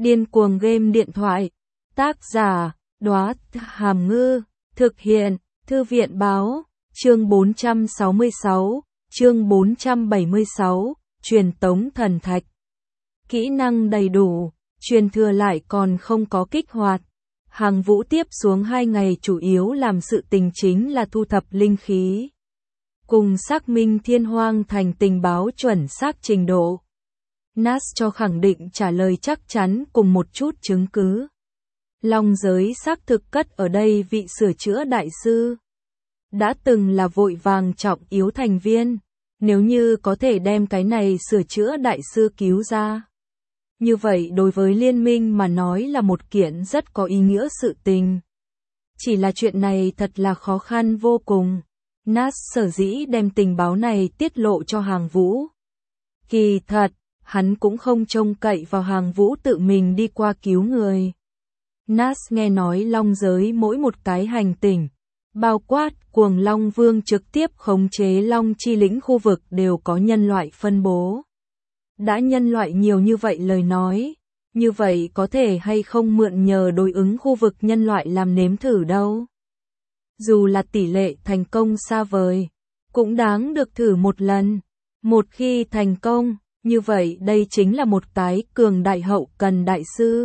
Điên cuồng game điện thoại. Tác giả, Đóa Hàm Ngư. Thực hiện, Thư viện báo. Chương 466, chương 476, truyền tống thần thạch. Kỹ năng đầy đủ, truyền thừa lại còn không có kích hoạt. Hàng Vũ tiếp xuống 2 ngày chủ yếu làm sự tình chính là thu thập linh khí, cùng xác minh Thiên Hoang Thành tình báo chuẩn xác trình độ. Nas cho khẳng định trả lời chắc chắn cùng một chút chứng cứ. Long giới xác thực cất ở đây vị sửa chữa đại sư. Đã từng là vội vàng trọng yếu thành viên. Nếu như có thể đem cái này sửa chữa đại sư cứu ra, như vậy đối với liên minh mà nói là một kiện rất có ý nghĩa sự tình. Chỉ là chuyện này thật là khó khăn vô cùng. Nas sở dĩ đem tình báo này tiết lộ cho Hàng Vũ. Kỳ thật, hắn cũng không trông cậy vào Hàng Vũ tự mình đi qua cứu người. Nas nghe nói long giới mỗi một cái hành tinh, bao quát Cuồng Long Vương trực tiếp khống chế Long Chi lĩnh khu vực đều có nhân loại phân bố. Đã nhân loại nhiều như vậy lời nói, như vậy có thể hay không mượn nhờ đối ứng khu vực nhân loại làm nếm thử đâu. Dù là tỷ lệ thành công xa vời, cũng đáng được thử một lần. Một khi thành công, như vậy đây chính là một cái cường đại hậu cần đại sư.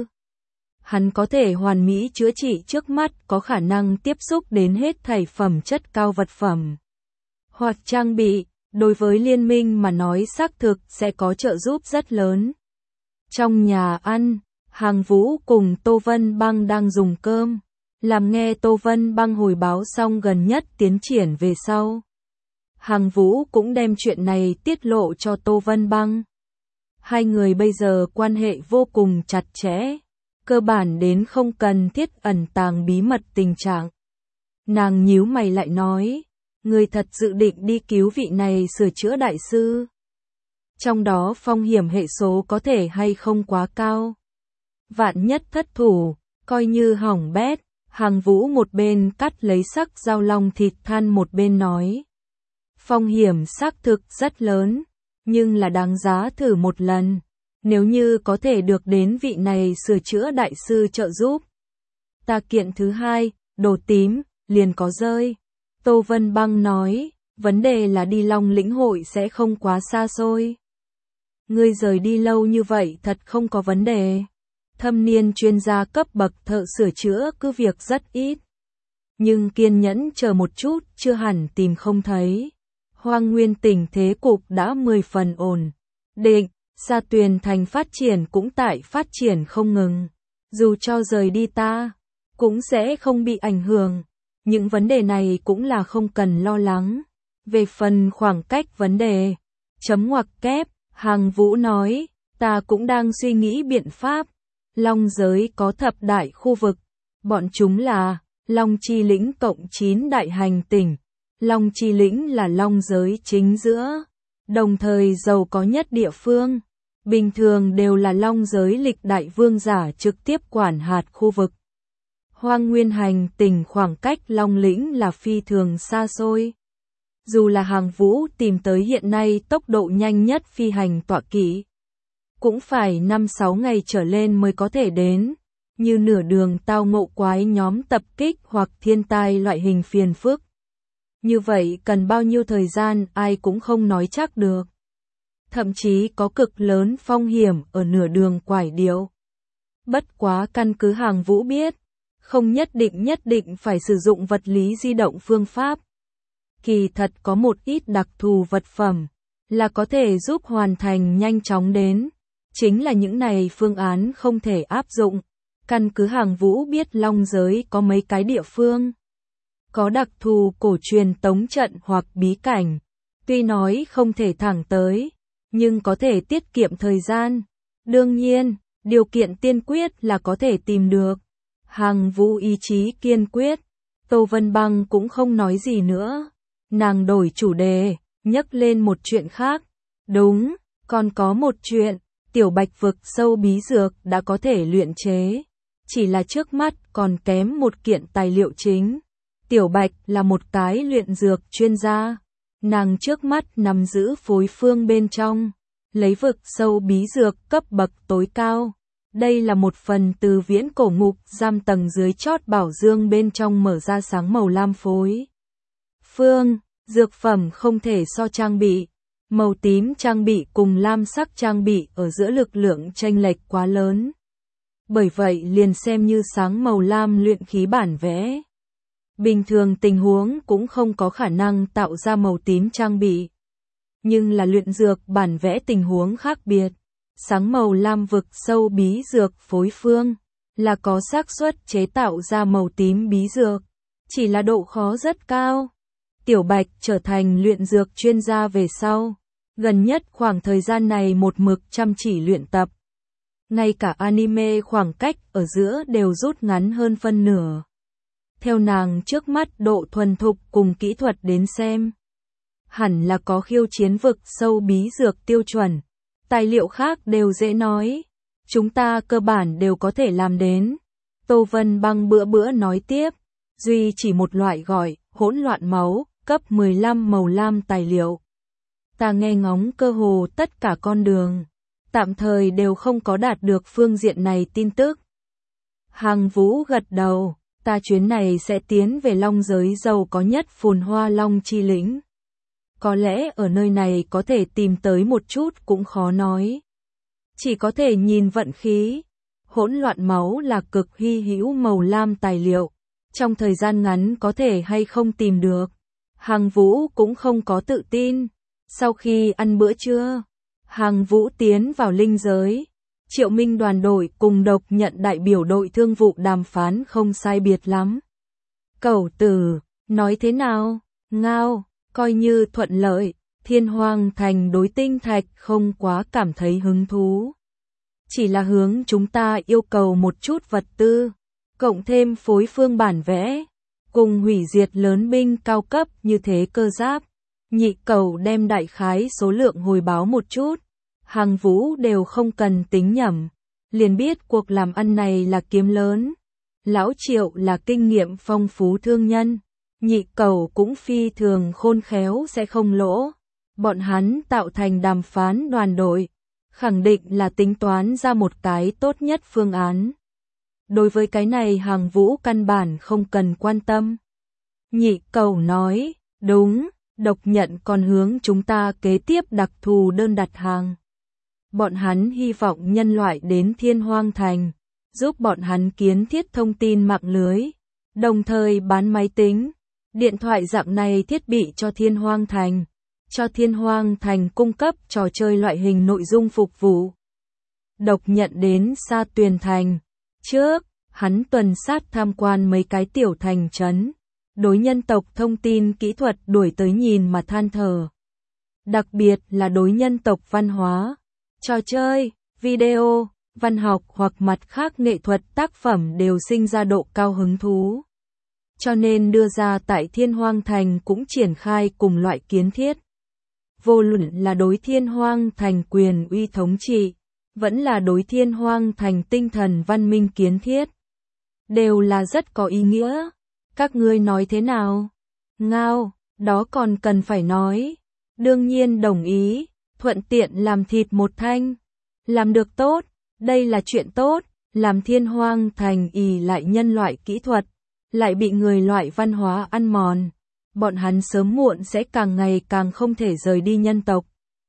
Hắn có thể hoàn mỹ chữa trị trước mắt, có khả năng tiếp xúc đến hết thảy phẩm chất cao vật phẩm hoặc trang bị, đối với liên minh mà nói xác thực sẽ có trợ giúp rất lớn. Trong nhà ăn, Hàng Vũ cùng Tô Vân Băng đang dùng cơm, làm nghe Tô Vân Băng hồi báo xong gần nhất tiến triển về sau. Hàng Vũ cũng đem chuyện này tiết lộ cho Tô Vân Băng. Hai người bây giờ quan hệ vô cùng chặt chẽ, cơ bản đến không cần thiết ẩn tàng bí mật tình trạng. Nàng nhíu mày lại nói, người thật dự định đi cứu vị này sửa chữa đại sư. Trong đó phong hiểm hệ số có thể hay không quá cao. Vạn nhất thất thủ, coi như hỏng bét. Hàng Vũ một bên cắt lấy sắc dao long thịt than một bên nói. Phong hiểm xác thực rất lớn, nhưng là đáng giá thử một lần. Nếu như có thể được đến vị này sửa chữa đại sư trợ giúp. Ta kiện thứ hai, đồ tím, liền có rơi. Tô Vân Băng nói, vấn đề là đi Long lĩnh hội sẽ không quá xa xôi. Ngươi rời đi lâu như vậy thật không có vấn đề. Thâm niên chuyên gia cấp bậc thợ sửa chữa cứ việc rất ít. Nhưng kiên nhẫn chờ một chút chưa hẳn tìm không thấy. Hoang Nguyên tỉnh thế cục đã 10 phần ổn định. Sa Tuyền thành phát triển cũng tại phát triển không ngừng. Dù cho rời đi ta, cũng sẽ không bị ảnh hưởng. Những vấn đề này cũng là không cần lo lắng. Về phần khoảng cách vấn đề, chấm ngoặc kép, Hàng Vũ nói, ta cũng đang suy nghĩ biện pháp. Long giới có thập đại khu vực, bọn chúng là Long Chi lĩnh cộng 9 đại hành tinh. Long Chi lĩnh là long giới chính giữa, đồng thời giàu có nhất địa phương. Bình thường đều là long giới lịch đại vương giả trực tiếp quản hạt khu vực. Hoang Nguyên hành tinh khoảng cách Long lĩnh là phi thường xa xôi. Dù là Hàng Vũ tìm tới hiện nay tốc độ nhanh nhất phi hành tọa kỵ, cũng phải 5-6 ngày trở lên mới có thể đến. Như nửa đường tao ngộ quái nhóm tập kích hoặc thiên tai loại hình phiền phức. Như vậy cần bao nhiêu thời gian ai cũng không nói chắc được. Thậm chí có cực lớn phong hiểm ở nửa đường quải điệu. Bất quá căn cứ Hàng Vũ biết, không nhất định phải sử dụng vật lý di động phương pháp. Kỳ thật có một ít đặc thù vật phẩm là có thể giúp hoàn thành nhanh chóng đến. Chính là những này phương án không thể áp dụng. Căn cứ Hàng Vũ biết long giới có mấy cái địa phương có đặc thù cổ truyền tống trận hoặc bí cảnh. Tuy nói không thể thẳng tới, nhưng có thể tiết kiệm thời gian. Đương nhiên, điều kiện tiên quyết là có thể tìm được. Hàng Vũ ý chí kiên quyết. Tô Vân Băng cũng không nói gì nữa. Nàng đổi chủ đề, nhắc lên một chuyện khác. Đúng, còn có một chuyện. Tiểu Bạch vực sâu bí dược đã có thể luyện chế. Chỉ là trước mắt còn kém một kiện tài liệu chính. Tiểu Bạch là một cái luyện dược chuyên gia. Nàng trước mắt nắm giữ phối phương bên trong. Lấy vực sâu bí dược cấp bậc tối cao. Đây là một phần từ viễn cổ ngục giam tầng dưới chót bảo dương bên trong mở ra sáng màu lam phối. Phương, dược phẩm không thể so trang bị. Màu tím trang bị cùng lam sắc trang bị ở giữa lực lượng chênh lệch quá lớn. Bởi vậy liền xem như sáng màu lam luyện khí bản vẽ. Bình thường tình huống cũng không có khả năng tạo ra màu tím trang bị. Nhưng là luyện dược bản vẽ tình huống khác biệt. Sáng màu lam vực sâu bí dược phối phương là có xác suất chế tạo ra màu tím bí dược. Chỉ là độ khó rất cao. Tiểu Bạch trở thành luyện dược chuyên gia về sau. Gần nhất khoảng thời gian này một mực chăm chỉ luyện tập. Ngay cả anime khoảng cách ở giữa đều rút ngắn hơn phân nửa. Theo nàng trước mắt độ thuần thục cùng kỹ thuật đến xem. Hẳn là có khiêu chiến vực sâu bí dược tiêu chuẩn. Tài liệu khác đều dễ nói. Chúng ta cơ bản đều có thể làm đến. Tô Vân Băng bữa bữa nói tiếp. Duy chỉ một loại gọi, hỗn loạn máu, cấp 15 màu lam tài liệu. Ta nghe ngóng cơ hồ tất cả con đường. Tạm thời đều không có đạt được phương diện này tin tức. Hàng Vũ gật đầu. Ta chuyến này sẽ tiến về long giới giàu có nhất phồn hoa long chi lĩnh. Có lẽ ở nơi này có thể tìm tới một chút cũng khó nói. Chỉ có thể nhìn vận khí. Hỗn loạn máu là cực hy hữu màu lam tài liệu. Trong thời gian ngắn có thể hay không tìm được. Hàng Vũ cũng không có tự tin. Sau khi ăn bữa trưa, Hàng Vũ tiến vào linh giới. Triệu Minh đoàn đội cùng Độc Nhận đại biểu đội thương vụ đàm phán không sai biệt lắm. Cẩu Tử, nói thế nào? Ngao, coi như thuận lợi, Thiên Hoang Thành đối tinh thạch không quá cảm thấy hứng thú. Chỉ là hướng chúng ta yêu cầu một chút vật tư, cộng thêm phối phương bản vẽ, cùng hủy diệt lớn binh cao cấp như thế cơ giáp. Nhị Cẩu đem đại khái số lượng hồi báo một chút. Hàng Vũ đều không cần tính nhẩm, liền biết cuộc làm ăn này là kiếm lớn. Lão Triệu là kinh nghiệm phong phú thương nhân, Nhị Cẩu cũng phi thường khôn khéo sẽ không lỗ. Bọn hắn tạo thành đàm phán đoàn đội, khẳng định là tính toán ra một cái tốt nhất phương án. Đối với cái này Hàng Vũ căn bản không cần quan tâm. Nhị Cẩu nói, đúng, Độc Nhận còn hướng chúng ta kế tiếp đặc thù đơn đặt hàng. Bọn hắn hy vọng nhân loại đến Thiên Hoang Thành, giúp bọn hắn kiến thiết thông tin mạng lưới, đồng thời bán máy tính, điện thoại dạng này thiết bị cho Thiên Hoang Thành, cho Thiên Hoang Thành cung cấp trò chơi loại hình nội dung phục vụ. Độc Nhận đến Sa Tuyền Thành, trước, hắn tuần sát tham quan mấy cái tiểu thành trấn, đối nhân tộc thông tin kỹ thuật đuổi tới nhìn mà than thở. Đặc biệt là đối nhân tộc văn hóa, trò chơi, video, văn học hoặc mặt khác nghệ thuật tác phẩm đều sinh ra độ cao hứng thú. Cho nên đưa ra tại Thiên Hoang Thành cũng triển khai cùng loại kiến thiết. Vô luận là đối Thiên Hoang Thành quyền uy thống trị, vẫn là đối Thiên Hoang Thành tinh thần văn minh kiến thiết. Đều là rất có ý nghĩa. Các ngươi nói thế nào? Ngao, đó còn cần phải nói. Đương nhiên đồng ý. Thuận tiện làm thịt một thanh. Làm được tốt, đây là chuyện tốt. Làm Thiên Hoang Thành ỷ lại nhân loại kỹ thuật, lại bị người loại văn hóa ăn mòn. Bọn hắn sớm muộn sẽ càng ngày càng không thể rời đi nhân tộc.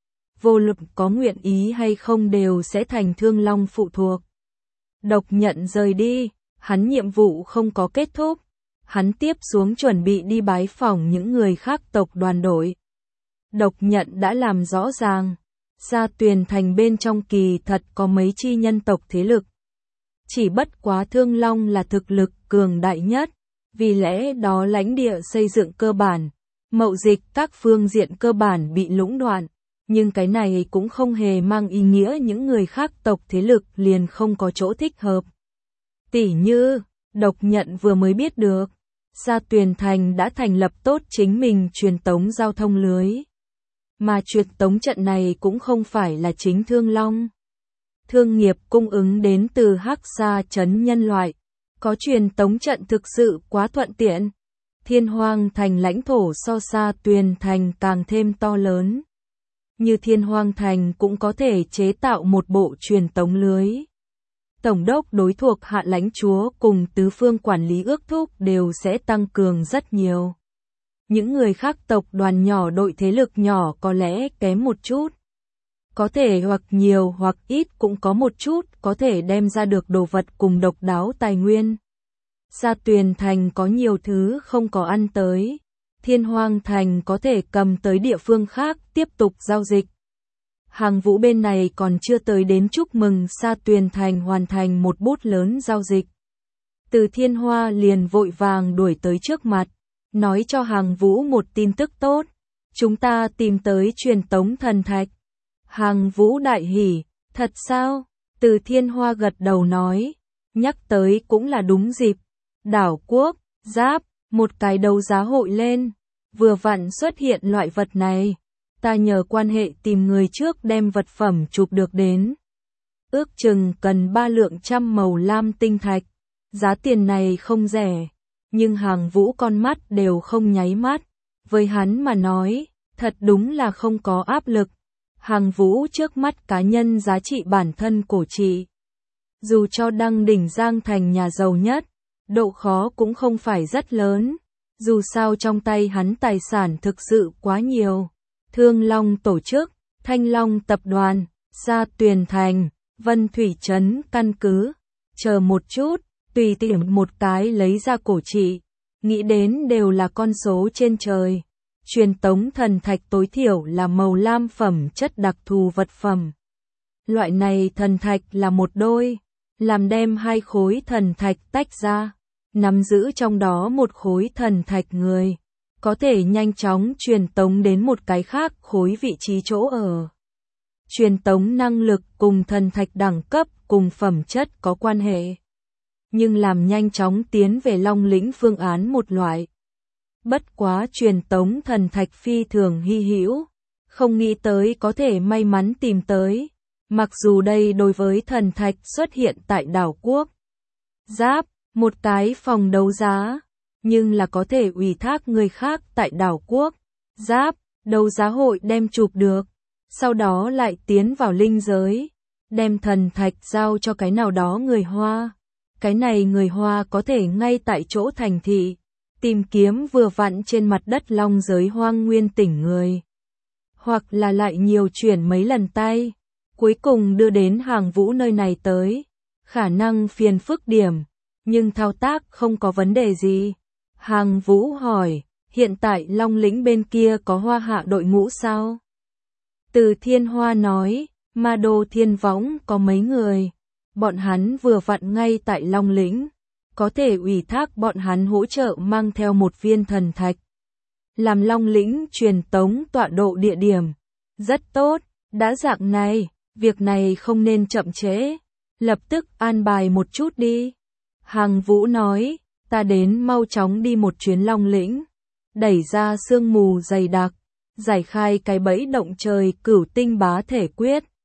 Vô luận có nguyện ý hay không đều sẽ thành Thương Long phụ thuộc. Độc Nhận rời đi, hắn nhiệm vụ không có kết thúc. Hắn tiếp xuống chuẩn bị đi bái phỏng những người khác tộc đoàn đội. Độc Nhận đã làm rõ ràng, Sa Tuyền Thành bên trong kỳ thật có mấy chi nhân tộc thế lực. Chỉ bất quá Thương Long là thực lực cường đại nhất, vì lẽ đó lãnh địa xây dựng cơ bản, mậu dịch các phương diện cơ bản bị lũng đoạn, nhưng cái này cũng không hề mang ý nghĩa những người khác tộc thế lực liền không có chỗ thích hợp. Tỉ như, Độc Nhận vừa mới biết được, Sa Tuyền Thành đã thành lập tốt chính mình truyền tống giao thông lưới. Mà truyền tống trận này cũng không phải là chính Thương Long. Thương nghiệp cung ứng đến từ Hắc Sa trấn nhân loại, có truyền tống trận thực sự quá thuận tiện. Thiên Hoang Thành lãnh thổ so Sa Tuyền Thành càng thêm to lớn. Như Thiên Hoang Thành cũng có thể chế tạo một bộ truyền tống lưới. tổng đốc đối thuộc hạ lãnh chúa cùng tứ phương quản lý ước thúc đều sẽ tăng cường rất nhiều. Những người khác tộc đoàn nhỏ đội thế lực nhỏ có lẽ kém một chút. Có thể hoặc nhiều hoặc ít cũng có một chút có thể đem ra được đồ vật cùng độc đáo tài nguyên. Sa Tuyền Thành có nhiều thứ không có ăn tới. Thiên Hoang Thành có thể cầm tới địa phương khác tiếp tục giao dịch. Hàng Vũ bên này còn chưa tới đến chúc mừng Sa Tuyền Thành hoàn thành một bút lớn giao dịch. Từ Thiên Hoa liền vội vàng đuổi tới trước mặt, nói cho Hàng Vũ một tin tức tốt. Chúng ta tìm tới truyền tống thần thạch. Hàng Vũ đại hỉ, thật sao? Từ Thiên Hoa gật đầu nói, nhắc tới cũng là đúng dịp. Đảo quốc, Giáp, một cái đấu giá hội lên, vừa vặn xuất hiện loại vật này. Ta nhờ quan hệ tìm người trước đem vật phẩm chụp được đến. Ước chừng cần 3 lượng trăm màu lam tinh thạch. Giá tiền này không rẻ, nhưng Hàng Vũ con mắt đều không nháy mắt. Với hắn mà nói, thật đúng là không có áp lực. Hàng Vũ trước mắt cá nhân giá trị bản thân cổ trị. Dù cho đăng đỉnh Giang thành nhà giàu nhất, độ khó cũng không phải rất lớn. Dù sao trong tay hắn tài sản thực sự quá nhiều. Thương Long tổ chức, Thanh Long tập đoàn, Sa Tuyền Thành, Vân Thủy Trấn căn cứ. Chờ một chút, tùy tiện một cái lấy ra cổ trị. Nghĩ đến đều là con số trên trời. Truyền tống thần thạch tối thiểu là màu lam phẩm chất đặc thù vật phẩm. Loại này thần thạch là một đôi, làm đem hai khối thần thạch tách ra, nắm giữ trong đó một khối thần thạch người, có thể nhanh chóng truyền tống đến một cái khác khối vị trí chỗ ở. Truyền tống năng lực cùng thần thạch đẳng cấp cùng phẩm chất có quan hệ, nhưng làm nhanh chóng tiến về Long Lĩnh phương án một loại. Bất quá truyền tống thần thạch phi thường hy hữu, không nghĩ tới có thể may mắn tìm tới. Mặc dù đây đối với thần thạch xuất hiện tại đảo quốc Giáp, một cái phòng đấu giá, nhưng là có thể ủy thác người khác tại đảo quốc Giáp, đấu giá hội đem chụp được, sau đó lại tiến vào linh giới, đem thần thạch giao cho cái nào đó người Hoa. Cái này người Hoa có thể ngay tại chỗ thành thị tìm kiếm vừa vặn trên mặt đất long giới hoang nguyên tỉnh người, hoặc là lại nhiều chuyển mấy lần tay, cuối cùng đưa đến Hàng Vũ nơi này tới. Khả năng phiền phức điểm, nhưng thao tác không có vấn đề gì. Hàng Vũ hỏi, hiện tại Long Lĩnh bên kia có Hoa Hạ đội ngũ sao? Từ Thiên Hoa nói, Ma Đô Thiên Võng có mấy người, bọn hắn vừa vặn ngay tại Long Lĩnh. Có thể ủy thác bọn hắn hỗ trợ mang theo một viên thần thạch. Làm Long Lĩnh truyền tống tọa độ địa điểm. Rất tốt, đã dạng này, việc này không nên chậm trễ. Lập tức an bài một chút đi. Hàng Vũ nói, ta đến mau chóng đi một chuyến Long Lĩnh. Đẩy ra sương mù dày đặc, giải khai cái bẫy động trời cửu tinh bá thể quyết.